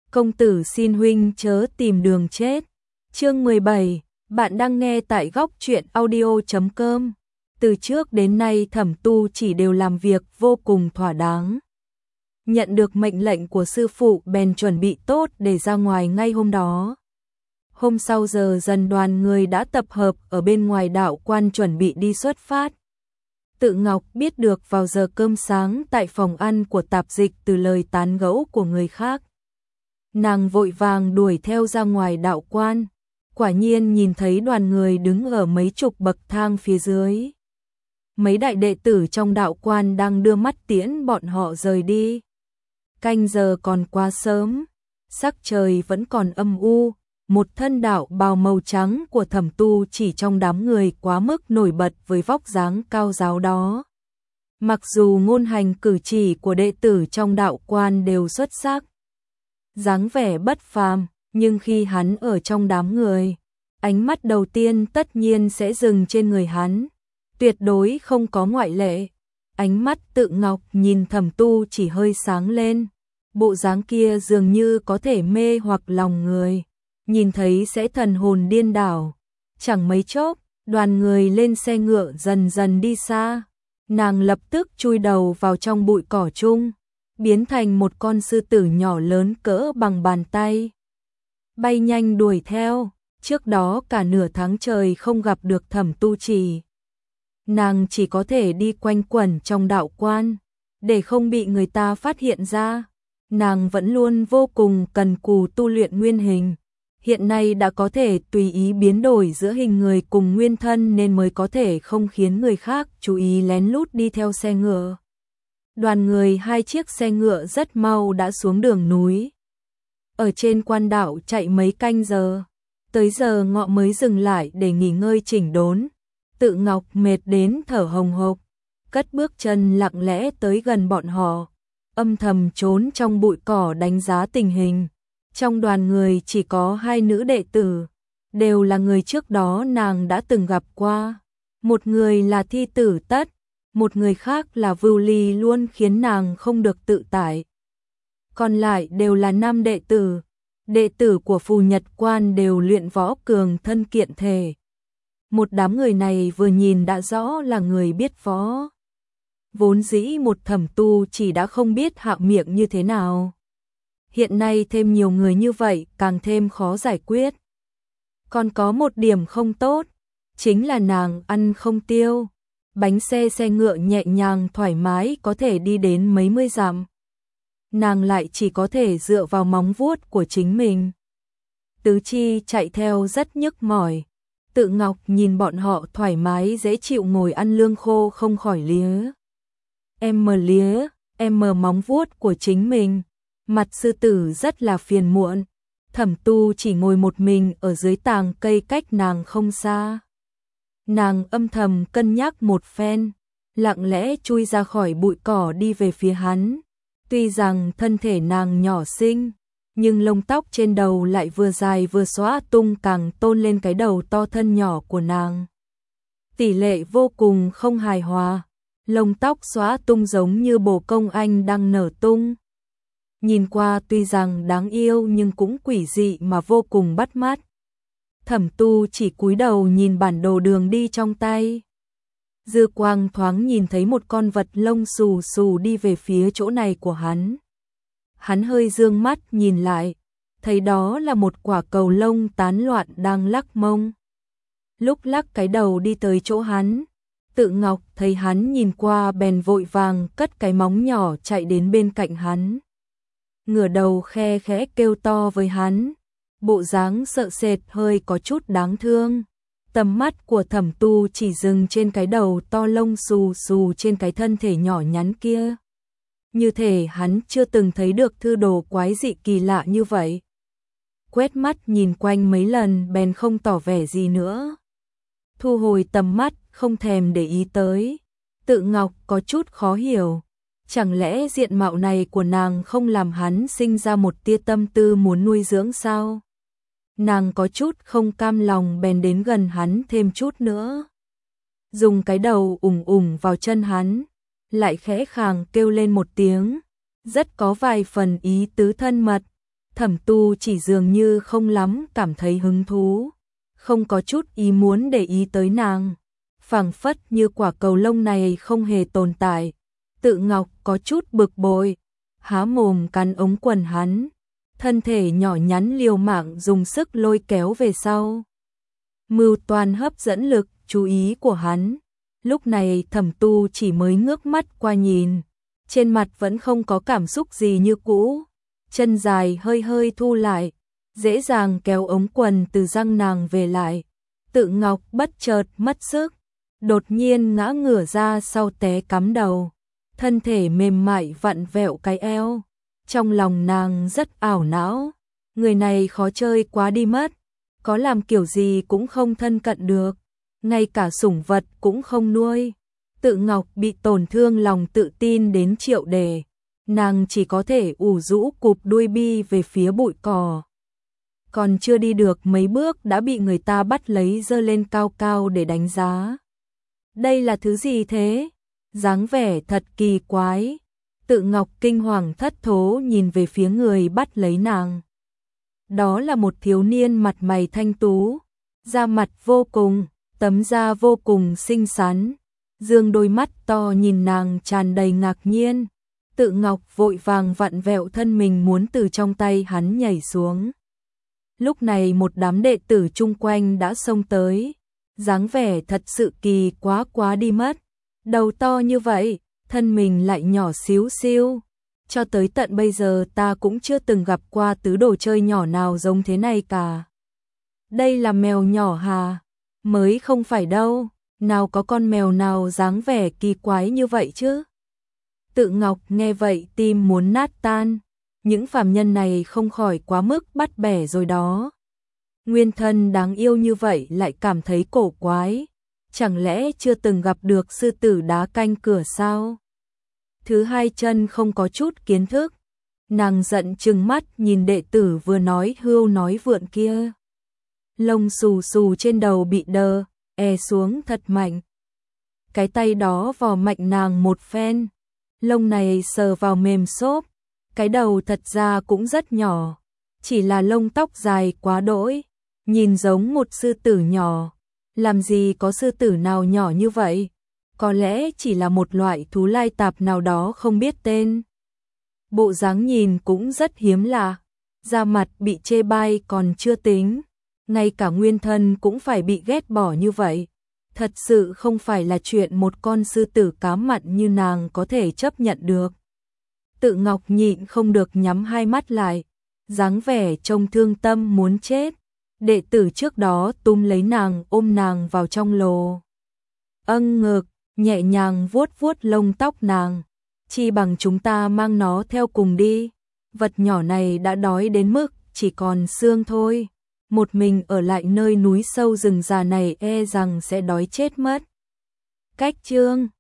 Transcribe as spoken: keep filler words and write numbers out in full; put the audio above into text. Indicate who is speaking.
Speaker 1: công tử xin huynh chớ tìm đường chết. Chương mười bảy, bạn đang nghe tại góc truyện audio chấm com. Từ trước đến nay Thẩm Tu chỉ đều làm việc vô cùng thỏa đáng. Nhận được mệnh lệnh của sư phụ bèn chuẩn bị tốt để ra ngoài ngay hôm đó. Hôm sau giờ dần đoàn người đã tập hợp ở bên ngoài đạo quan chuẩn bị đi xuất phát. Tự Ngọc biết được vào giờ cơm sáng tại phòng ăn của tạp dịch từ lời tán gẫu của người khác. Nàng vội vàng đuổi theo ra ngoài đạo quan, quả nhiên nhìn thấy đoàn người đứng ở mấy chục bậc thang phía dưới. Mấy đại đệ tử trong đạo quan đang đưa mắt tiễn bọn họ rời đi. Canh giờ còn quá sớm, sắc trời vẫn còn âm u, một thân đạo bào màu trắng của Thẩm Tu chỉ trong đám người quá mức nổi bật với vóc dáng cao ráo đó. Mặc dù ngôn hành cử chỉ của đệ tử trong đạo quan đều xuất sắc, dáng vẻ bất phàm, nhưng khi hắn ở trong đám người, ánh mắt đầu tiên tất nhiên sẽ dừng trên người hắn, tuyệt đối không có ngoại lệ. Ánh mắt Tự Ngọc nhìn Thẩm Tu chỉ hơi sáng lên, bộ dáng kia dường như có thể mê hoặc lòng người, nhìn thấy sẽ thần hồn điên đảo. Chẳng mấy chốc, đoàn người lên xe ngựa dần dần đi xa, nàng lập tức chui đầu vào trong bụi cỏ chung, biến thành một con sư tử nhỏ lớn cỡ bằng bàn tay. Bay nhanh đuổi theo, trước đó cả nửa tháng trời không gặp được Thẩm Tu Chỉ. Nàng chỉ có thể đi quanh quẩn trong đạo quan, để không bị người ta phát hiện ra. Nàng vẫn luôn vô cùng cần cù tu luyện nguyên hình, hiện nay đã có thể tùy ý biến đổi giữa hình người cùng nguyên thân nên mới có thể không khiến người khác chú ý lén lút đi theo xe ngựa. Đoàn người hai chiếc xe ngựa rất mau đã xuống đường núi. Ở trên quan đạo chạy mấy canh giờ, tới giờ ngọ mới dừng lại để nghỉ ngơi chỉnh đốn. Tự Ngọc mệt đến thở hồng hộc, cất bước chân lặng lẽ tới gần bọn họ, âm thầm trốn trong bụi cỏ đánh giá tình hình. Trong đoàn người chỉ có hai nữ đệ tử, đều là người trước đó nàng đã từng gặp qua. Một người là Thi Tử Tất, một người khác là Vưu Ly luôn khiến nàng không được tự tại. Còn lại đều là nam đệ tử, đệ tử của Phù Nhật Quan đều luyện võ cường thân kiện thể. Một đám người này vừa nhìn đã rõ là người biết võ. Vốn dĩ một Thẩm Tu Chỉ đã không biết hạ miệng như thế nào. Hiện nay thêm nhiều người như vậy càng thêm khó giải quyết. Còn có một điểm không tốt, chính là nàng ăn không tiêu. Bánh xe xe ngựa nhẹ nhàng thoải mái có thể đi đến mấy mươi dặm. Nàng lại chỉ có thể dựa vào móng vuốt của chính mình. Tứ chi chạy theo rất nhức mỏi. Tự Ngọc nhìn bọn họ thoải mái dễ chịu ngồi ăn lương khô không khỏi lía. Em mờ lía, em mờ móng vuốt của chính mình. Mặt sư tử rất là phiền muộn. Thẩm Tu chỉ ngồi một mình ở dưới tàng cây cách nàng không xa. Nàng âm thầm cân nhắc một phen, lặng lẽ chui ra khỏi bụi cỏ đi về phía hắn. Tuy rằng thân thể nàng nhỏ xinh, nhưng lông tóc trên đầu lại vừa dài vừa xõa tung càng tôn lên cái đầu to thân nhỏ của nàng. Tỷ lệ vô cùng không hài hòa, lông tóc xõa tung giống như bồ công anh đang nở tung. Nhìn qua tuy rằng đáng yêu nhưng cũng quỷ dị mà vô cùng bắt mắt. Thẩm Tu chỉ cúi đầu nhìn bản đồ đường đi trong tay. Dư quang thoáng nhìn thấy một con vật lông xù xù đi về phía chỗ này của hắn. Hắn hơi dương mắt nhìn lại, thấy đó là một quả cầu lông tán loạn đang lắc mông. Lúc lắc cái đầu đi tới chỗ hắn, Tự Ngọc thấy hắn nhìn qua bèn vội vàng cất cái móng nhỏ chạy đến bên cạnh hắn. Ngửa đầu khe khẽ kêu to với hắn, bộ dáng sợ sệt hơi có chút đáng thương. Tầm mắt của Thẩm Tu chỉ dừng trên cái đầu to lông xù xù trên cái thân thể nhỏ nhắn kia. Như thể hắn chưa từng thấy được thư đồ quái dị kỳ lạ như vậy. Quét mắt nhìn quanh mấy lần bèn không tỏ vẻ gì nữa. Thu hồi tầm mắt không thèm để ý tới. Tự Ngọc có chút khó hiểu. Chẳng lẽ diện mạo này của nàng không làm hắn sinh ra một tia tâm tư muốn nuôi dưỡng sao? Nàng có chút không cam lòng bèn đến gần hắn thêm chút nữa. Dùng cái đầu ủng ủng vào chân hắn, lại khẽ khàng kêu lên một tiếng, rất có vài phần ý tứ thân mật. Thẩm Tu chỉ dường như không lắm cảm thấy hứng thú, không có chút ý muốn để ý tới nàng, phảng phất như quả cầu lông này không hề tồn tại. Tự Ngọc có chút bực bội, há mồm cắn ống quần hắn, thân thể nhỏ nhắn liều mạng dùng sức lôi kéo về sau. Mưu toan hấp dẫn lực chú ý của hắn. Lúc này Thẩm Tu chỉ mới ngước mắt qua nhìn, trên mặt vẫn không có cảm xúc gì như cũ, chân dài hơi hơi thu lại, dễ dàng kéo ống quần từ răng nàng về lại. Tự Ngọc bất chợt mất sức, đột nhiên ngã ngửa ra sau té cắm đầu, thân thể mềm mại vặn vẹo cái eo. Trong lòng nàng rất ảo não, người này khó chơi quá đi mất, có làm kiểu gì cũng không thân cận được, ngay cả sủng vật cũng không nuôi. Tự Ngọc bị tổn thương lòng tự tin đến triệu đề, nàng chỉ có thể ủ rũ cụp đuôi bi về phía bụi cỏ. Còn chưa đi được mấy bước đã bị người ta bắt lấy giơ lên cao cao để đánh giá. Đây là thứ gì thế? Dáng vẻ thật kỳ quái. Tự Ngọc kinh hoàng thất thố nhìn về phía người bắt lấy nàng. Đó là một thiếu niên mặt mày thanh tú, da mặt vô cùng, tấm da vô cùng xinh xắn, dương đôi mắt to nhìn nàng tràn đầy ngạc nhiên. Tự Ngọc vội vàng vặn vẹo thân mình muốn từ trong tay hắn nhảy xuống. Lúc này một đám đệ tử chung quanh đã xông tới, dáng vẻ thật sự kỳ quá quá đi mất. Đầu to như vậy, thân mình lại nhỏ xíu xiu. Cho tới tận bây giờ ta cũng chưa từng gặp qua thứ đồ chơi nhỏ nào giống thế này cả. Đây là mèo nhỏ hà? Mới không phải đâu, nào có con mèo nào dáng vẻ kỳ quái như vậy chứ? Tự Ngọc nghe vậy tim muốn nát tan, những phàm nhân này không khỏi quá mức bắt bẻ rồi đó. Nguyên thân đáng yêu như vậy lại cảm thấy cổ quái, chẳng lẽ chưa từng gặp được sư tử đá canh cửa sao? Thứ hai chân không có chút kiến thức, nàng giận trừng mắt nhìn đệ tử vừa nói hưu nói vượn kia. Lông xù xù trên đầu bị đờ, e xuống thật mạnh. Cái tay đó vò mạnh nàng một phen, lông này sờ vào mềm xốp, cái đầu thật ra cũng rất nhỏ, chỉ là lông tóc dài quá đỗi, nhìn giống một sư tử nhỏ. Làm gì có sư tử nào nhỏ như vậy? Có lẽ chỉ là một loại thú lai tạp nào đó không biết tên. Bộ dáng nhìn cũng rất hiếm lạ, da mặt bị chê bai còn chưa tính, ngay cả nguyên thân cũng phải bị ghét bỏ như vậy. Thật sự không phải là chuyện một con sư tử cá mặn như nàng có thể chấp nhận được. Tự Ngọc nhịn không được nhắm hai mắt lại, dáng vẻ trông thương tâm muốn chết. Đệ tử trước đó túm lấy nàng ôm nàng vào trong lồ. Âng ngực, nhẹ nhàng vuốt vuốt lông tóc nàng. Chi bằng chúng ta mang nó theo cùng đi. Vật nhỏ này đã đói đến mức chỉ còn xương thôi. Một mình ở lại nơi núi sâu rừng già này e rằng sẽ đói chết mất. Cách chương